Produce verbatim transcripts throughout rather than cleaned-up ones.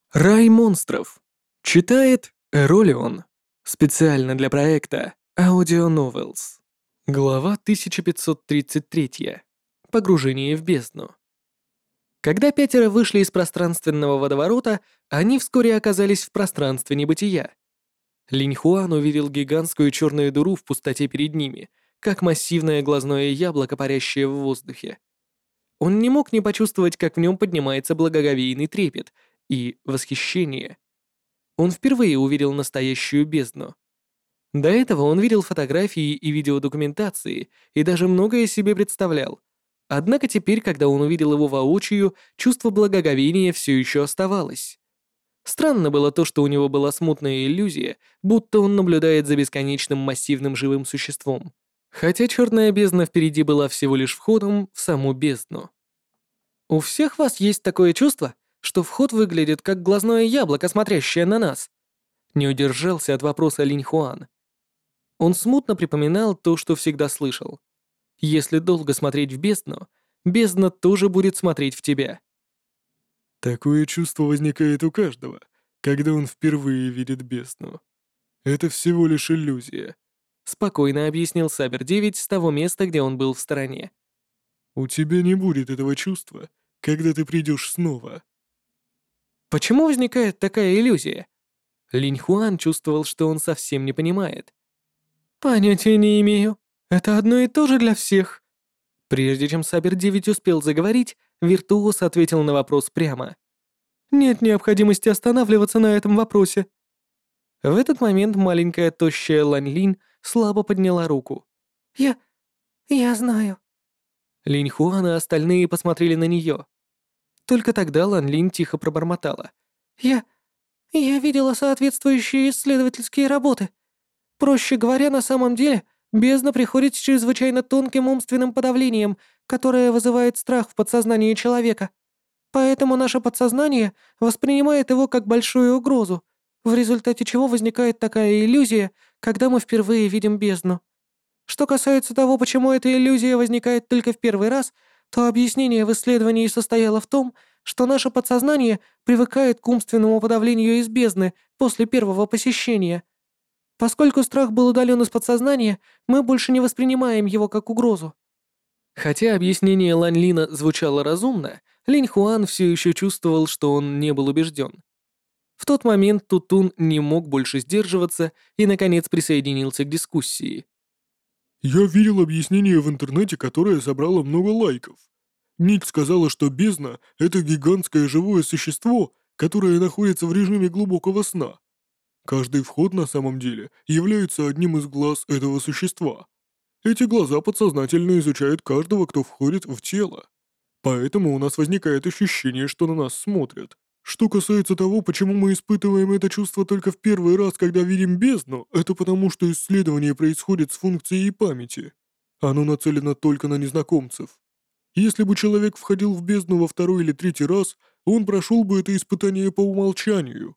Рай монстров. Читает Эролион. Специально для проекта Audio Novels. Глава тысяча пятьсот тридцать три. Погружение в бездну. Когда пятеро вышли из пространственного водоворота, они вскоре оказались в пространстве небытия. Линь Хуан увидел гигантскую черную дыру в пустоте перед ними, как массивное глазное яблоко, парящее в воздухе. Он не мог не почувствовать, как в нем поднимается благоговейный трепет и восхищение. Он впервые увидел настоящую бездну. До этого он видел фотографии и видеодокументации и даже многое себе представлял. Однако теперь, когда он увидел его воочию, чувство благоговения все еще оставалось. Странно было то, что у него была смутная иллюзия, будто он наблюдает за бесконечным массивным живым существом, хотя черная бездна впереди была всего лишь входом в саму бездну. У всех вас есть такое чувство, что вход выглядит как глазное яблоко, смотрящее на нас? Не удержался от вопроса Линь Хуан. Он смутно припоминал то, что всегда слышал. Если долго смотреть в бездну, бездна тоже будет смотреть в тебя. Такое чувство возникает у каждого, когда он впервые видит бездну. Это всего лишь иллюзия. Спокойно объяснил Сабер девять с того места, где он был в стороне. У тебя не будет этого чувства, когда ты придешь снова. Почему возникает такая иллюзия? Линь Хуан чувствовал, что он совсем не понимает. Понятия не имею. Это одно и то же для всех. Прежде чем Сабер девять успел заговорить, виртуоз ответил на вопрос прямо. Нет необходимости останавливаться на этом вопросе. В этот момент маленькая тощая Лань Линь слабо подняла руку. «Я... я знаю». Линь Хуан и остальные посмотрели на нее. Только тогда Лань Линь тихо пробормотала. «Я... я видела соответствующие исследовательские работы. Проще говоря, на самом деле, бездна приходит с чрезвычайно тонким умственным подавлением, которое вызывает страх в подсознании человека. Поэтому наше подсознание воспринимает его как большую угрозу, в результате чего возникает такая иллюзия, когда мы впервые видим бездну. Что касается того, почему эта иллюзия возникает только в первый раз, то объяснение в исследовании состояло в том, что наше подсознание привыкает к умственному подавлению из бездны после первого посещения. Поскольку страх был удален из подсознания, мы больше не воспринимаем его как угрозу. Хотя объяснение Лань Лина звучало разумно, Линь Хуан все еще чувствовал, что он не был убежден. В тот момент Тутун не мог больше сдерживаться и, наконец, присоединился к дискуссии. Я видел объяснение в интернете, которое собрало много лайков. Ник сказала, что бездна — это гигантское живое существо, которое находится в режиме глубокого сна. Каждый вход на самом деле является одним из глаз этого существа. Эти глаза подсознательно изучают каждого, кто входит в тело. Поэтому у нас возникает ощущение, что на нас смотрят. Что касается того, почему мы испытываем это чувство только в первый раз, когда видим бездну, это потому, что исследование происходит с функцией памяти. Оно нацелено только на незнакомцев. Если бы человек входил в бездну во второй или третий раз, он прошел бы это испытание по умолчанию.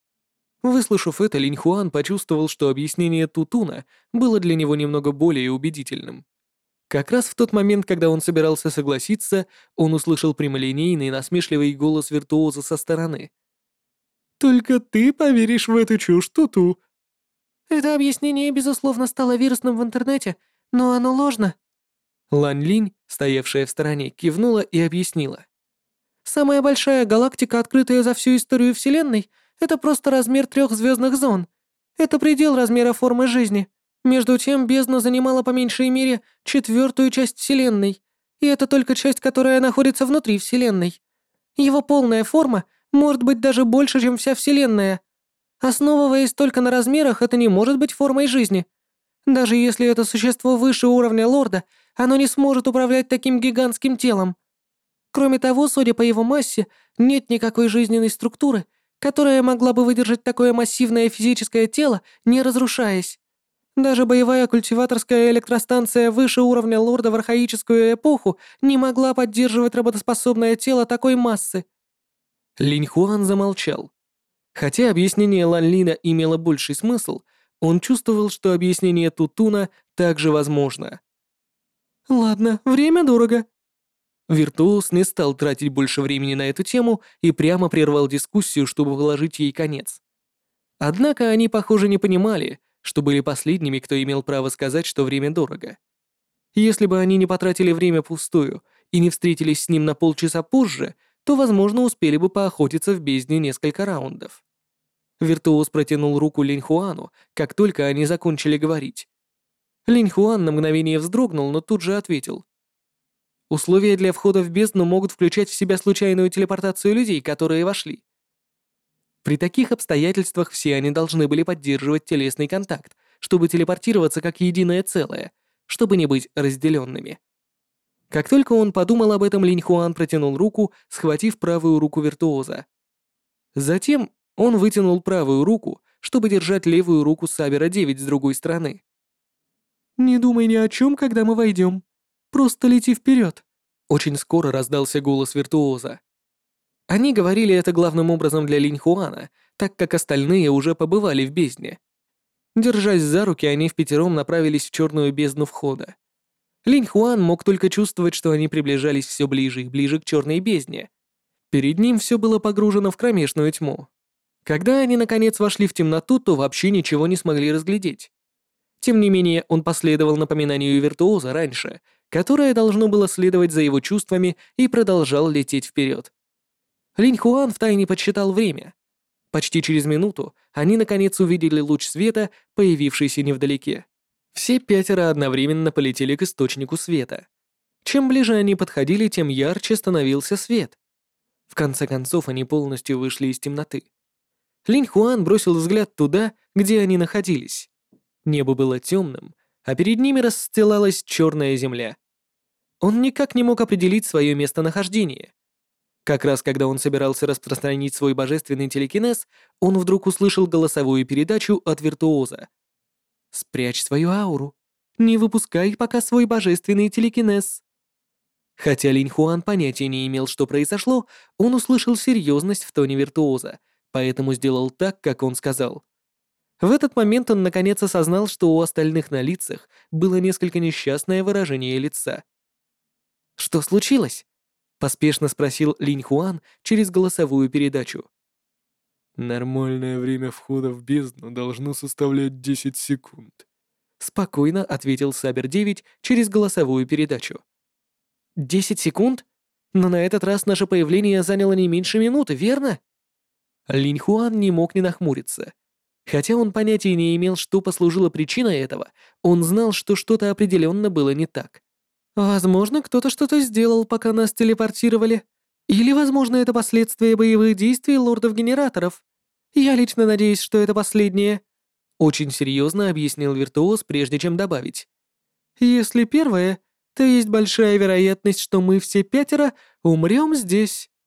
Выслушав это, Линь Хуан почувствовал, что объяснение Тутуна было для него немного более убедительным. Как раз в тот момент, когда он собирался согласиться, он услышал прямолинейный насмешливый голос виртуоза со стороны. «Только ты поверишь в эту чушь, Туту!» «Это объяснение, безусловно, стало вирусным в интернете, но оно ложно». Лань Линь, стоявшая в стороне, кивнула и объяснила. «Самая большая галактика, открытая за всю историю Вселенной, это просто размер трех звездных зон. Это предел размера формы жизни. Между тем, бездна занимала по меньшей мере четвертую часть Вселенной, и это только часть, которая находится внутри Вселенной. Его полная форма может быть даже больше, чем вся Вселенная. Основываясь только на размерах, это не может быть формой жизни. Даже если это существо выше уровня лорда, оно не сможет управлять таким гигантским телом. Кроме того, судя по его массе, нет никакой жизненной структуры, которая могла бы выдержать такое массивное физическое тело, не разрушаясь. Даже боевая культиваторская электростанция выше уровня лорда в архаическую эпоху не могла поддерживать работоспособное тело такой массы. Линь Хуан замолчал. Хотя объяснение Лан Лина имело больший смысл, он чувствовал, что объяснение Тутуна также возможно. «Ладно, время дорого». Виртуоз не стал тратить больше времени на эту тему и прямо прервал дискуссию, чтобы положить ей конец. Однако они, похоже, не понимали, что были последними, кто имел право сказать, что время дорого. Если бы они не потратили время пустую и не встретились с ним на полчаса позже, то, возможно, успели бы поохотиться в бездне несколько раундов. Виртуоз протянул руку Линьхуану, как только они закончили говорить. Линьхуан на мгновение вздрогнул, но тут же ответил. Условия для входа в бездну могут включать в себя случайную телепортацию людей, которые вошли. При таких обстоятельствах все они должны были поддерживать телесный контакт, чтобы телепортироваться как единое целое, чтобы не быть разделенными. Как только он подумал об этом, Линьхуан протянул руку, схватив правую руку виртуоза. Затем он вытянул правую руку, чтобы держать левую руку Сабера девять с другой стороны. «Не думай ни о чем, когда мы войдем. Просто лети вперед!» Очень скоро раздался голос виртуоза. Они говорили это главным образом для Линьхуана, так как остальные уже побывали в бездне. Держась за руки, они впятером направились в черную бездну входа. Линьхуан мог только чувствовать, что они приближались все ближе и ближе к черной бездне. Перед ним все было погружено в кромешную тьму. Когда они наконец вошли в темноту, то вообще ничего не смогли разглядеть. Тем не менее, он последовал напоминанию виртуоза раньше, которое должно было следовать за его чувствами, и продолжал лететь вперед. Линьхуан втайне подсчитал время. Почти через минуту они наконец увидели луч света, появившийся невдалеке. Все пятеро одновременно полетели к источнику света. Чем ближе они подходили, тем ярче становился свет. В конце концов, они полностью вышли из темноты. Линьхуан бросил взгляд туда, где они находились. Небо было темным, а перед ними расстилалась черная земля. Он никак не мог определить свое местонахождение. Как раз когда он собирался распространить свой божественный телекинез, он вдруг услышал голосовую передачу от виртуоза. «Спрячь свою ауру. Не выпускай пока свой божественный телекинез». Хотя Линьхуан понятия не имел, что произошло, он услышал серьезность в тоне виртуоза, поэтому сделал так, как он сказал. В этот момент он наконец осознал, что у остальных на лицах было несколько несчастное выражение лица. «Что случилось?» — поспешно спросил Линьхуан через голосовую передачу. «Нормальное время входа в бездну должно составлять десять секунд», — спокойно ответил Сабер девять через голосовую передачу. «Десять секунд? Но на этот раз наше появление заняло не меньше минуты, верно?» Линьхуан не мог не нахмуриться. Хотя он понятия не имел, что послужило причиной этого, он знал, что что-то определенно было не так. Возможно, кто-то что-то сделал, пока нас телепортировали. Или, возможно, это последствия боевых действий лордов-генераторов. Я лично надеюсь, что это последнее. Очень серьезно объяснил виртуоз, прежде чем добавить. Если первое, то есть большая вероятность, что мы все пятеро умрем здесь.